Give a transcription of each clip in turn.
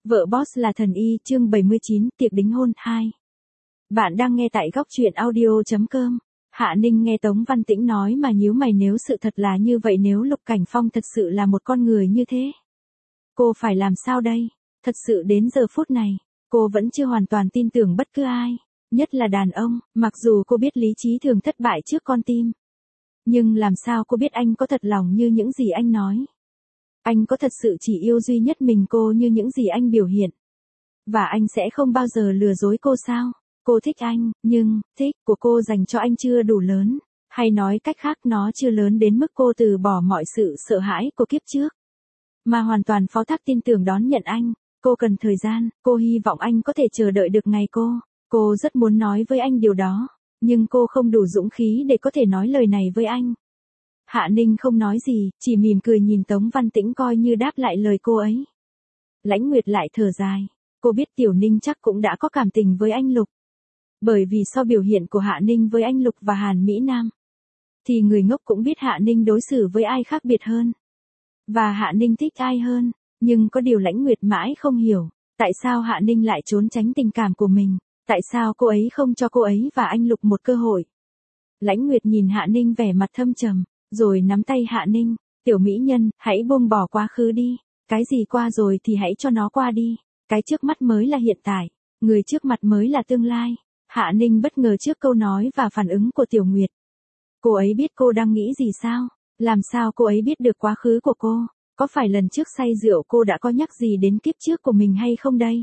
Vợ boss là thần y, chương 79, tiệc đính hôn 2. Bạn đang nghe tại góc truyện audio.com. Hạ Ninh nghe Tống Văn Tĩnh nói mà nhíu mày, nếu sự thật là như vậy, nếu Lục Cảnh Phong thật sự là một con người như thế, cô phải làm sao đây? Thật sự đến giờ phút này, cô vẫn chưa hoàn toàn tin tưởng bất cứ ai, nhất là đàn ông, mặc dù cô biết lý trí thường thất bại trước con tim. Nhưng làm sao cô biết anh có thật lòng như những gì anh nói? Anh có thật sự chỉ yêu duy nhất mình cô như những gì anh biểu hiện? Và anh sẽ không bao giờ lừa dối cô sao? Cô thích anh, nhưng, thích của cô dành cho anh chưa đủ lớn. Hay nói cách khác, nó chưa lớn đến mức cô từ bỏ mọi sự sợ hãi của kiếp trước, mà hoàn toàn phó thác tin tưởng đón nhận anh. Cô cần thời gian, cô hy vọng anh có thể chờ đợi được ngày cô rất muốn nói với anh điều đó, nhưng cô không đủ dũng khí để có thể nói lời này với anh. Hạ Ninh không nói gì, chỉ mỉm cười nhìn Tống Văn Tĩnh coi như đáp lại lời cô ấy. Lãnh Nguyệt lại thở dài, cô biết Tiểu Ninh chắc cũng đã có cảm tình với anh Lục. Bởi vì sau biểu hiện của Hạ Ninh với anh Lục và Hàn Mỹ Nam, thì người ngốc cũng biết Hạ Ninh đối xử với ai khác biệt hơn. Và Hạ Ninh thích ai hơn, nhưng có điều Lãnh Nguyệt mãi không hiểu, tại sao Hạ Ninh lại trốn tránh tình cảm của mình, tại sao cô ấy không cho cô ấy và anh Lục một cơ hội. Lãnh Nguyệt nhìn Hạ Ninh vẻ mặt thâm trầm, rồi nắm tay Hạ Ninh, tiểu mỹ nhân, hãy buông bỏ quá khứ đi, cái gì qua rồi thì hãy cho nó qua đi, cái trước mắt mới là hiện tại, người trước mặt mới là tương lai. Hạ Ninh bất ngờ trước câu nói và phản ứng của Tiểu Nguyệt. Cô ấy biết cô đang nghĩ gì sao? Làm sao cô ấy biết được quá khứ của cô? Có phải lần trước say rượu cô đã có nhắc gì đến kiếp trước của mình hay không đây?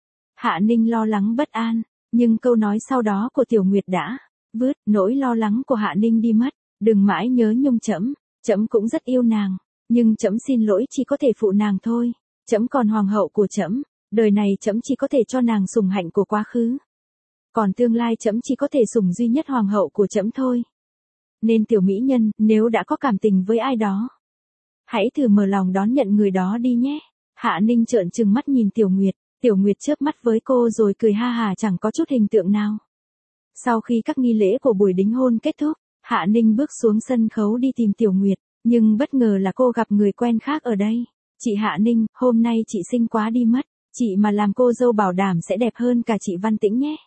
Hạ Ninh lo lắng bất an, nhưng câu nói sau đó của Tiểu Nguyệt đã vớt nỗi lo lắng của Hạ Ninh đi mất. Đừng mãi nhớ nhung trẫm cũng rất yêu nàng, nhưng trẫm xin lỗi chỉ có thể phụ nàng thôi, trẫm còn hoàng hậu của trẫm, đời này trẫm chỉ có thể cho nàng sủng hạnh của quá khứ. Còn tương lai trẫm chỉ có thể sủng duy nhất hoàng hậu của trẫm thôi. Nên tiểu mỹ nhân, nếu đã có cảm tình với ai đó, hãy thử mở lòng đón nhận người đó đi nhé. Hạ Ninh trợn trừng mắt nhìn Tiểu Nguyệt chớp mắt với cô rồi cười ha hà chẳng có chút hình tượng nào. Sau khi các nghi lễ của buổi đính hôn kết thúc, Hạ Ninh bước xuống sân khấu đi tìm Tiểu Nguyệt, nhưng bất ngờ là cô gặp người quen khác ở đây. Chị Hạ Ninh, hôm nay chị xinh quá đi mất, chị mà làm cô dâu bảo đảm sẽ đẹp hơn cả chị Văn Tĩnh nhé.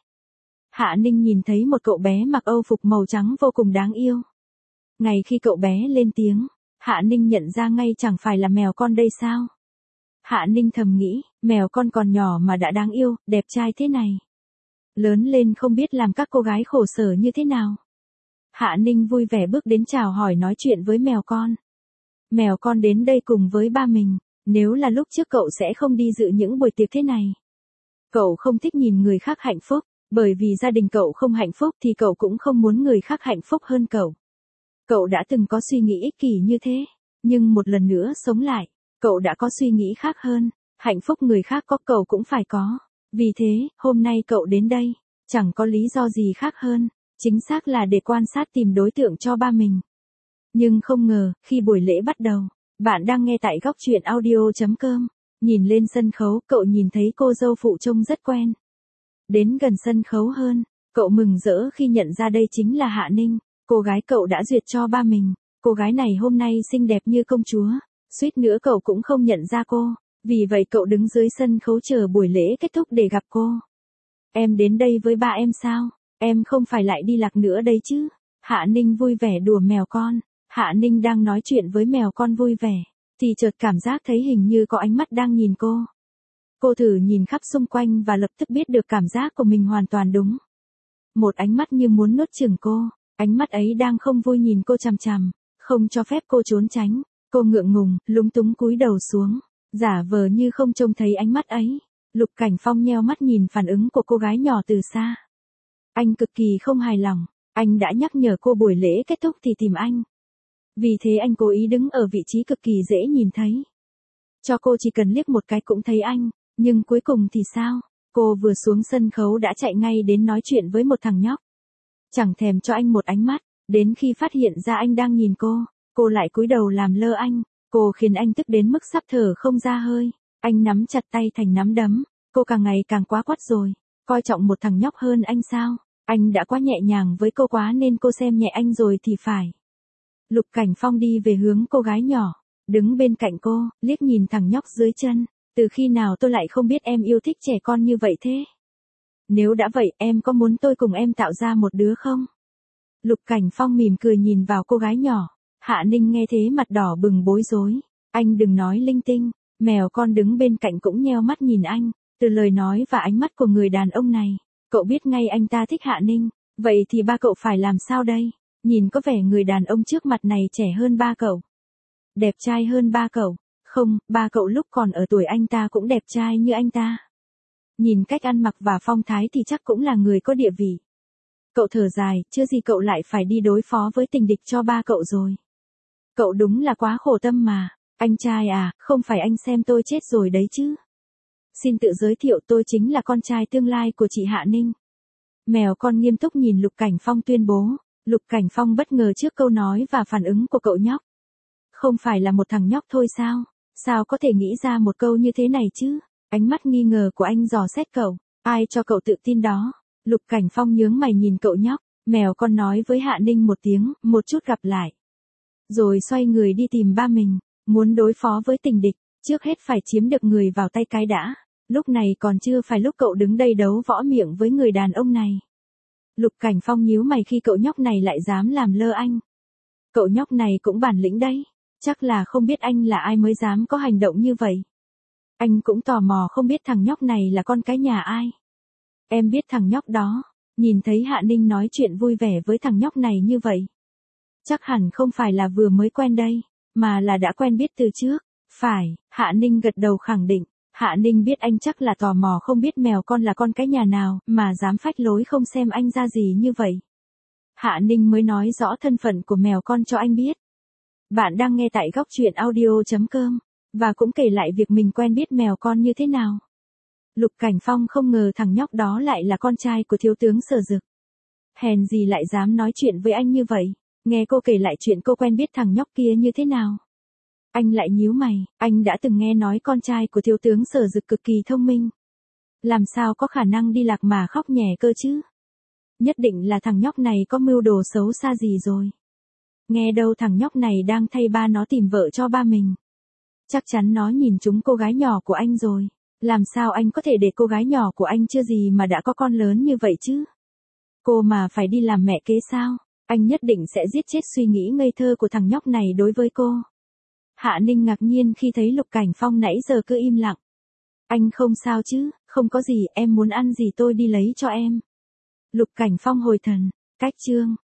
Hạ Ninh nhìn thấy một cậu bé mặc âu phục màu trắng vô cùng đáng yêu. Ngay khi cậu bé lên tiếng, Hạ Ninh nhận ra ngay chẳng phải là mèo con đây sao? Hạ Ninh thầm nghĩ, mèo con còn nhỏ mà đã đáng yêu, đẹp trai thế này. Lớn lên không biết làm các cô gái khổ sở như thế nào. Hạ Ninh vui vẻ bước đến chào hỏi nói chuyện với mèo con. Mèo con đến đây cùng với ba mình, nếu là lúc trước cậu sẽ không đi dự những buổi tiệc thế này. Cậu không thích nhìn người khác hạnh phúc, bởi vì gia đình cậu không hạnh phúc thì cậu cũng không muốn người khác hạnh phúc hơn cậu. Cậu đã từng có suy nghĩ ích kỷ như thế, nhưng một lần nữa sống lại, cậu đã có suy nghĩ khác hơn, hạnh phúc người khác có cậu cũng phải có. Vì thế, hôm nay cậu đến đây, chẳng có lý do gì khác hơn, chính xác là để quan sát tìm đối tượng cho ba mình. Nhưng không ngờ, khi buổi lễ bắt đầu, bạn đang nghe tại góc truyện audio.com, nhìn lên sân khấu, cậu nhìn thấy cô dâu phụ trông rất quen. Đến gần sân khấu hơn, cậu mừng rỡ khi nhận ra đây chính là Hạ Ninh, cô gái cậu đã duyệt cho ba mình. Cô gái này hôm nay xinh đẹp như công chúa, suýt nữa cậu cũng không nhận ra cô, vì vậy cậu đứng dưới sân khấu chờ buổi lễ kết thúc để gặp cô. Em đến đây với ba em sao? Em không phải lại đi lạc nữa đấy chứ? Hạ Ninh vui vẻ đùa mèo con. Hạ Ninh đang nói chuyện với mèo con vui vẻ, thì chợt cảm giác thấy hình như có ánh mắt đang nhìn cô. Cô thử nhìn khắp xung quanh và lập tức biết được cảm giác của mình hoàn toàn đúng. Một ánh mắt như muốn nuốt chửng cô, ánh mắt ấy đang không vui nhìn cô chằm chằm, không cho phép cô trốn tránh. Cô ngượng ngùng, lúng túng cúi đầu xuống, giả vờ như không trông thấy ánh mắt ấy. Lục Cảnh Phong nheo mắt nhìn phản ứng của cô gái nhỏ từ xa. Anh cực kỳ không hài lòng, anh đã nhắc nhở cô buổi lễ kết thúc thì tìm anh. Vì thế anh cố ý đứng ở vị trí cực kỳ dễ nhìn thấy. Cho cô chỉ cần liếc một cái cũng thấy anh, nhưng cuối cùng thì sao? Cô vừa xuống sân khấu đã chạy ngay đến nói chuyện với một thằng nhóc. Chẳng thèm cho anh một ánh mắt, đến khi phát hiện ra anh đang nhìn cô lại cúi đầu làm lơ anh. Cô khiến anh tức đến mức sắp thở không ra hơi. Anh nắm chặt tay thành nắm đấm, cô càng ngày càng quá quắt rồi. Coi trọng một thằng nhóc hơn anh sao? Anh đã quá nhẹ nhàng với cô quá nên cô xem nhẹ anh rồi thì phải. Lục Cảnh Phong đi về hướng cô gái nhỏ, đứng bên cạnh cô, liếc nhìn thằng nhóc dưới chân. Từ khi nào tôi lại không biết em yêu thích trẻ con như vậy thế? Nếu đã vậy, em có muốn tôi cùng em tạo ra một đứa không? Lục Cảnh Phong mỉm cười nhìn vào cô gái nhỏ. Hạ Ninh nghe thế mặt đỏ bừng bối rối. Anh đừng nói linh tinh. Mèo con đứng bên cạnh cũng nheo mắt nhìn anh. Từ lời nói và ánh mắt của người đàn ông này, cậu biết ngay anh ta thích Hạ Ninh. Vậy thì ba cậu phải làm sao đây? Nhìn có vẻ người đàn ông trước mặt này trẻ hơn ba cậu. Đẹp trai hơn ba cậu. Không, ba cậu lúc còn ở tuổi anh ta cũng đẹp trai như anh ta. Nhìn cách ăn mặc và phong thái thì chắc cũng là người có địa vị. Cậu thở dài, chưa gì cậu lại phải đi đối phó với tình địch cho ba cậu rồi. Cậu đúng là quá khổ tâm mà. Anh trai à, không phải anh xem tôi chết rồi đấy chứ. Xin tự giới thiệu, tôi chính là con trai tương lai của chị Hạ Ninh. Mèo con nghiêm túc nhìn Lục Cảnh Phong tuyên bố. Lục Cảnh Phong bất ngờ trước câu nói và phản ứng của cậu nhóc. Không phải là một thằng nhóc thôi sao? Sao có thể nghĩ ra một câu như thế này chứ? Ánh mắt nghi ngờ của anh dò xét cậu. Ai cho cậu tự tin đó? Lục Cảnh Phong nhướng mày nhìn cậu nhóc. Mèo con nói với Hạ Ninh một tiếng, một chút gặp lại. Rồi xoay người đi tìm ba mình. Muốn đối phó với tình địch, trước hết phải chiếm được người vào tay cái đã. Lúc này còn chưa phải lúc cậu đứng đây đấu võ miệng với người đàn ông này. Lục Cảnh Phong nhíu mày khi cậu nhóc này lại dám làm lơ anh. Cậu nhóc này cũng bản lĩnh đấy. Chắc là không biết anh là ai mới dám có hành động như vậy. Anh cũng tò mò không biết thằng nhóc này là con cái nhà ai. Em biết thằng nhóc đó. Nhìn thấy Hạ Ninh nói chuyện vui vẻ với thằng nhóc này như vậy. Chắc hẳn không phải là vừa mới quen đây, mà là đã quen biết từ trước. Phải, Hạ Ninh gật đầu khẳng định. Hạ Ninh biết anh chắc là tò mò không biết mèo con là con cái nhà nào, mà dám phách lối không xem anh ra gì như vậy. Hạ Ninh mới nói rõ thân phận của mèo con cho anh biết. Bạn đang nghe tại góc truyện audio.com, và cũng kể lại việc mình quen biết mèo con như thế nào. Lục Cảnh Phong không ngờ thằng nhóc đó lại là con trai của thiếu tướng Sở Dực. Hèn gì lại dám nói chuyện với anh như vậy. Nghe cô kể lại chuyện cô quen biết thằng nhóc kia như thế nào. Anh lại nhíu mày, anh đã từng nghe nói con trai của thiếu tướng Sở Dực cực kỳ thông minh. Làm sao có khả năng đi lạc mà khóc nhè cơ chứ? Nhất định là thằng nhóc này có mưu đồ xấu xa gì rồi. Nghe đâu thằng nhóc này đang thay ba nó tìm vợ cho ba mình. Chắc chắn nó nhìn trúng cô gái nhỏ của anh rồi. Làm sao anh có thể để cô gái nhỏ của anh chưa gì mà đã có con lớn như vậy chứ? Cô mà phải đi làm mẹ kế sao? Anh nhất định sẽ giết chết suy nghĩ ngây thơ của thằng nhóc này đối với cô. Hạ Ninh ngạc nhiên khi thấy Lục Cảnh Phong nãy giờ cứ im lặng. Anh không sao chứ, không có gì, em muốn ăn gì tôi đi lấy cho em. Lục Cảnh Phong hồi thần, cách chương.